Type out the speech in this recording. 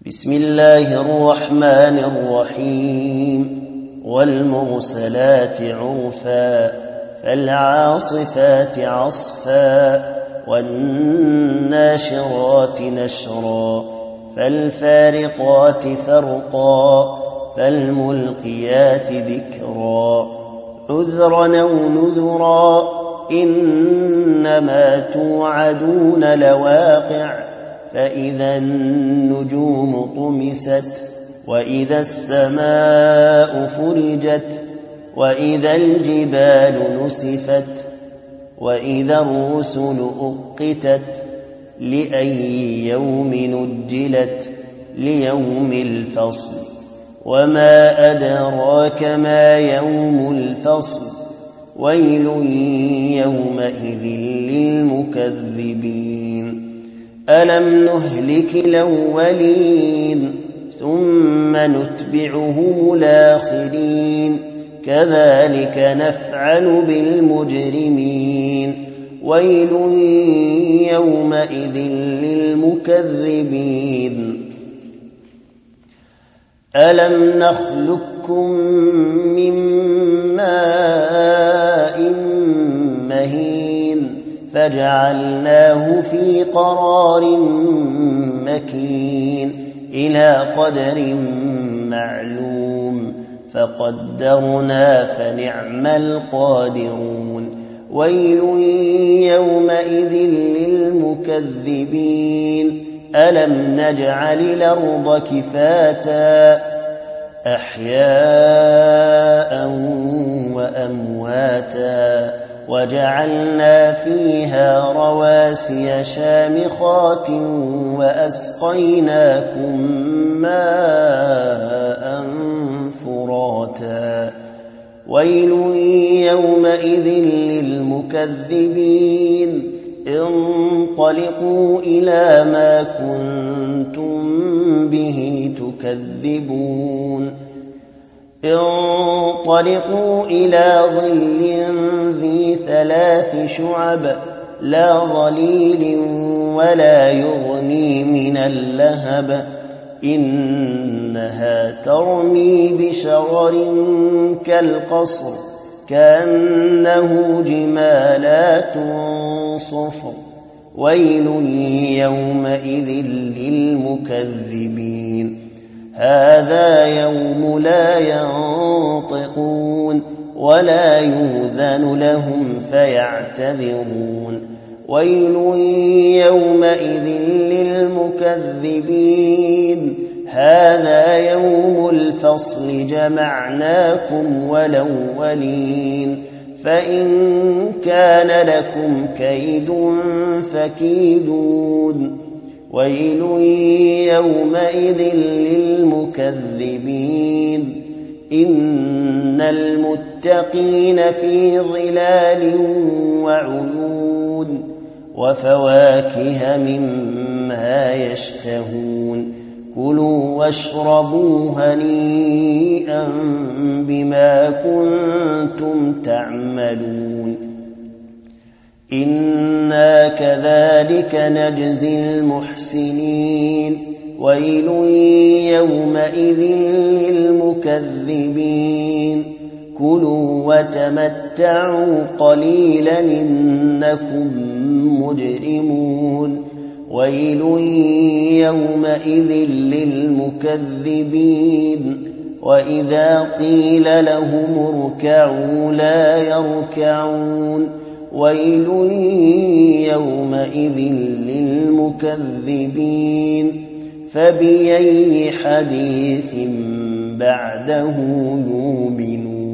بسم الله الرحمن الرحيم والمرسلات عرفا فالعاصفات عصفا والناشرات نشرا فالفارقات فرقا فالملقيات ذكرا عذرا أو نذرا إنما توعدون لواقع فإذا النجوم طمست وإذا السماء فرجت وإذا الجبال نسفت وإذا الرسل أقتت لأي يوم نجلت ليوم الفصل وما أدراك ما يوم الفصل ويل يومئذ للمكذبين ألم نهلك الأولين ثم نتبعهم الآخرين كذلك نفعل بالمجرمين ويل يومئذ للمكذبين ألم نخلقكم من ماء مهين فجعلناه في قرار مكين إلى قدر معلوم فقدرنا فنعم القادرون ويل يومئذ للمكذبين ألم نجعل الأرض كفاتا أحياء وأمواتا وجعلنا فيها رواسي شامخات وأسقيناكم ماء فراتا ويل يومئذ للمكذبين انطلقوا إلى ما كنتم به تكذبون انطلقوا إلى ظل ذي 3 شعب لا ظليل ولا يغني من اللهب إنها ترمي بشرر كالقصر كأنه جمالات صفر ويل يومئذ للمكذبين هذا يوم لا ينطقون ولا يؤذن لهم فيعتذرون ويل يومئذ للمكذبين هذا يوم الفصل جمعناكم والأولين فإن كان لكم كيد فكيدون ويل يومئذ للمكذبين إن المتقين في ظلال وعيون وفواكه مما يشتهون كلوا واشربوا هنيئا بما كنتم تعملون إنا كذلك نجزي المحسنين ويل يومئذ للمكذبين كلوا وتمتعوا قليلا إنكم مجرمون ويل يومئذ للمكذبين وإذا قيل لهم اركعوا لا يركعون ويل يومئذ للمكذبين فبأي حديث بعده يؤمنون